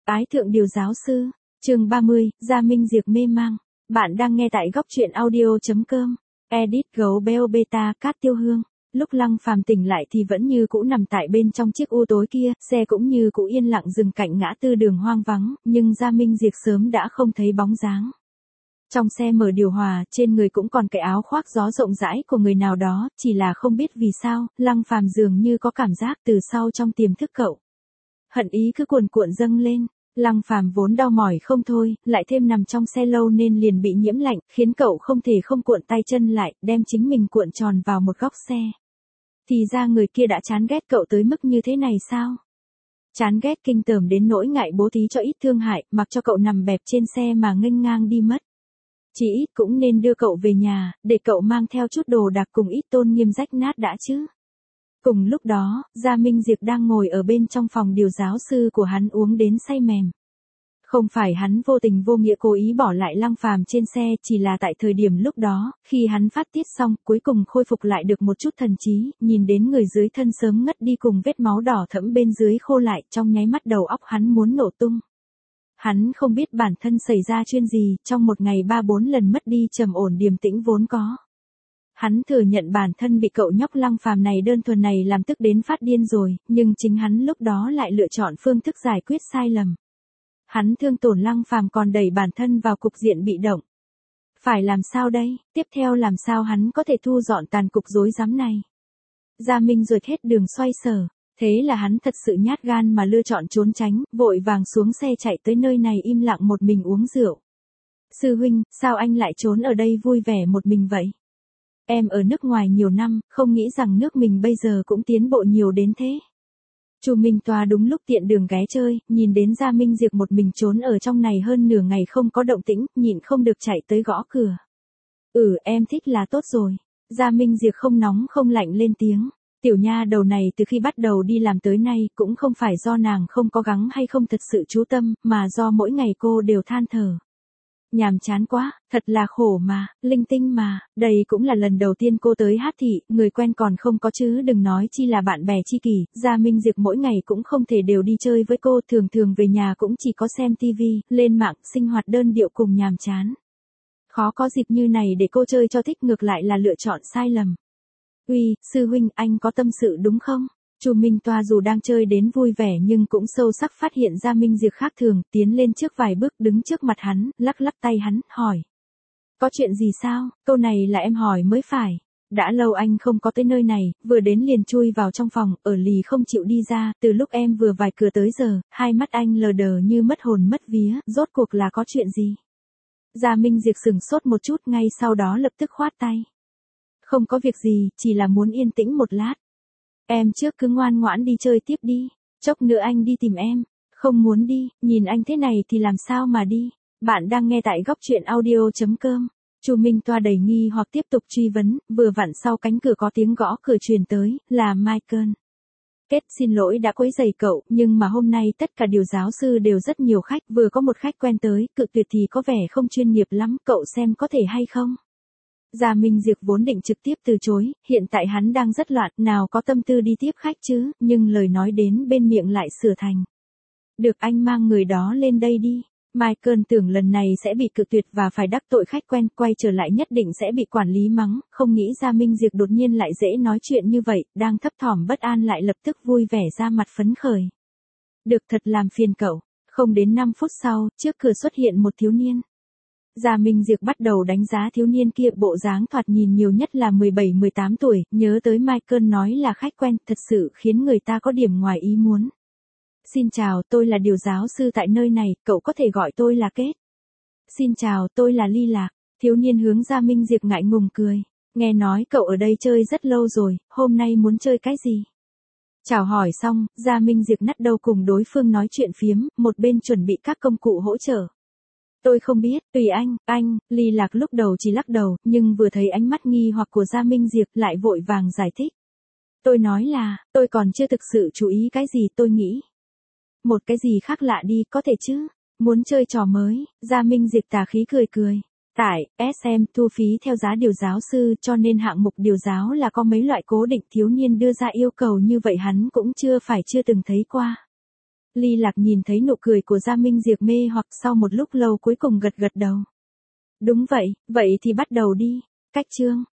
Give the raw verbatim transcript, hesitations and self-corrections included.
Ái thượng điều giáo sư, chương ba mươi, Gia Minh Diệp mê mang. Bạn đang nghe tại góc truyện audio.com. Edit gấu beo beta Cát Tiêu Hương. Lúc Lăng Phàm tỉnh lại thì vẫn như cũ nằm tại bên trong chiếc u tối kia, xe cũng như cũ yên lặng dừng cạnh ngã tư đường hoang vắng, nhưng Gia Minh Diệp sớm đã không thấy bóng dáng. Trong xe mở điều hòa, trên người cũng còn cái áo khoác gió rộng rãi của người nào đó, chỉ là không biết vì sao, Lăng Phàm dường như có cảm giác từ sau trong tiềm thức cậu. Hận ý cứ cuồn cuộn dâng lên, Lăng Phàm vốn đau mỏi không thôi, lại thêm nằm trong xe lâu nên liền bị nhiễm lạnh, khiến cậu không thể không cuộn tay chân lại, đem chính mình cuộn tròn vào một góc xe. Thì ra người kia đã chán ghét cậu tới mức như thế này sao? Chán ghét kinh tởm đến nỗi ngại bố thí cho ít thương hại, mặc cho cậu nằm bẹp trên xe mà nghênh ngang đi mất. Chỉ ít cũng nên đưa cậu về nhà, để cậu mang theo chút đồ đạc cùng ít tôn nghiêm rách nát đã chứ. Cùng lúc đó, Gia Minh Diệp đang ngồi ở bên trong phòng điều giáo sư của hắn uống đến say mềm. Không phải hắn vô tình vô nghĩa cố ý bỏ lại Lăng Phàm trên xe, chỉ là tại thời điểm lúc đó, khi hắn phát tiết xong, cuối cùng khôi phục lại được một chút thần trí, nhìn đến người dưới thân sớm ngất đi cùng vết máu đỏ thẫm bên dưới khô lại, trong nháy mắt đầu óc hắn muốn nổ tung. Hắn không biết bản thân xảy ra chuyện gì, trong một ngày ba bốn lần mất đi trầm ổn điềm tĩnh vốn có. Hắn thừa nhận bản thân bị cậu nhóc Lăng Phàm này đơn thuần này làm tức đến phát điên rồi, nhưng chính hắn lúc đó lại lựa chọn phương thức giải quyết sai lầm. Hắn thương tổn Lăng Phàm còn đẩy bản thân vào cục diện bị động. Phải làm sao đây, tiếp theo làm sao hắn có thể thu dọn tàn cục rối rắm này. Gia Minh ruột hết đường xoay sở, thế là hắn thật sự nhát gan mà lựa chọn trốn tránh, vội vàng xuống xe chạy tới nơi này im lặng một mình uống rượu. Sư huynh, sao anh lại trốn ở đây vui vẻ một mình vậy? Em ở nước ngoài nhiều năm, không nghĩ rằng nước mình bây giờ cũng tiến bộ nhiều đến thế. Chu Minh Toa đúng lúc tiện đường ghé chơi, nhìn đến Gia Minh Diệp một mình trốn ở trong này hơn nửa ngày không có động tĩnh, nhịn không được chạy tới gõ cửa. Ừ, em thích là tốt rồi. Gia Minh Diệp không nóng không lạnh lên tiếng. Tiểu nha đầu này từ khi bắt đầu đi làm tới nay cũng không phải do nàng không có gắng hay không thật sự chú tâm, mà do mỗi ngày cô đều than thở. Nhàm chán quá, thật là khổ mà, linh tinh mà, đây cũng là lần đầu tiên cô tới Hát Thị, người quen còn không có chứ đừng nói chi là bạn bè tri kỷ, Gia Minh Diệp mỗi ngày cũng không thể đều đi chơi với cô, thường thường về nhà cũng chỉ có xem tivi, lên mạng, sinh hoạt đơn điệu cùng nhàm chán. Khó có dịp như này để cô chơi cho thích ngược lại là lựa chọn sai lầm. Uy, sư huynh, anh có tâm sự đúng không? Chu Minh Toa dù đang chơi đến vui vẻ nhưng cũng sâu sắc phát hiện ra Minh Diệp khác thường, tiến lên trước vài bước đứng trước mặt hắn, lắc lắc tay hắn, hỏi. Có chuyện gì sao? Câu này là em hỏi mới phải. Đã lâu anh không có tới nơi này, vừa đến liền chui vào trong phòng, ở lì không chịu đi ra, từ lúc em vừa vài cửa tới giờ, hai mắt anh lờ đờ như mất hồn mất vía, rốt cuộc là có chuyện gì? Gia Minh Diệp sừng sốt một chút ngay sau đó lập tức khoát tay. Không có việc gì, chỉ là muốn yên tĩnh một lát. Em trước cứ ngoan ngoãn đi chơi tiếp đi, chốc nữa anh đi tìm em. Không muốn đi, nhìn anh thế này thì làm sao mà đi. Bạn đang nghe tại góc truyện audio.com. Chu Minh Toa đầy nghi hoặc tiếp tục truy vấn, vừa vặn sau cánh cửa có tiếng gõ cửa truyền tới, là Michael. Kết xin lỗi đã quấy rầy cậu, nhưng mà hôm nay tất cả điều giáo sư đều rất nhiều khách, vừa có một khách quen tới, cự tuyệt thì có vẻ không chuyên nghiệp lắm, cậu xem có thể hay không. Gia Minh Diệp vốn định trực tiếp từ chối, hiện tại hắn đang rất loạn, nào có tâm tư đi tiếp khách chứ, nhưng lời nói đến bên miệng lại sửa thành. Được, anh mang người đó lên đây đi. Michael tưởng lần này sẽ bị cự tuyệt và phải đắc tội khách quen, quay trở lại nhất định sẽ bị quản lý mắng, không nghĩ Gia Minh Diệp đột nhiên lại dễ nói chuyện như vậy, đang thấp thỏm bất an lại lập tức vui vẻ ra mặt phấn khởi. Được, thật làm phiền cậu. Không đến năm phút sau, trước cửa xuất hiện một thiếu niên. Gia Minh Diệp bắt đầu đánh giá thiếu niên kia, bộ dáng thoạt nhìn nhiều nhất là mười bảy mười tám tuổi, nhớ tới Michael nói là khách quen, thật sự khiến người ta có điểm ngoài ý muốn. Xin chào, tôi là điều giáo sư tại nơi này, cậu có thể gọi tôi là Kết. Xin chào, tôi là Ly Lạc. Thiếu niên hướng Gia Minh Diệp ngại ngùng cười. Nghe nói cậu ở đây chơi rất lâu rồi, hôm nay muốn chơi cái gì? Chào hỏi xong, Gia Minh Diệp nắt đầu cùng đối phương nói chuyện phiếm, một bên chuẩn bị các công cụ hỗ trợ. Tôi không biết, tùy anh, anh, Ly Lạc lúc đầu chỉ lắc đầu, nhưng vừa thấy ánh mắt nghi hoặc của Gia Minh Diệp lại vội vàng giải thích. Tôi nói là, tôi còn chưa thực sự chú ý cái gì tôi nghĩ. Một cái gì khác lạ đi, có thể chứ, muốn chơi trò mới, Gia Minh Diệp tà khí cười cười. Tại, ét em, thu phí theo giá điều giáo sư cho nên hạng mục điều giáo là có mấy loại cố định, thiếu niên đưa ra yêu cầu như vậy hắn cũng chưa phải chưa từng thấy qua. Ly Lạc nhìn thấy nụ cười của Gia Minh Diệp mê hoặc sau một lúc lâu cuối cùng gật gật đầu. Đúng vậy, vậy thì bắt đầu đi. Cách chương.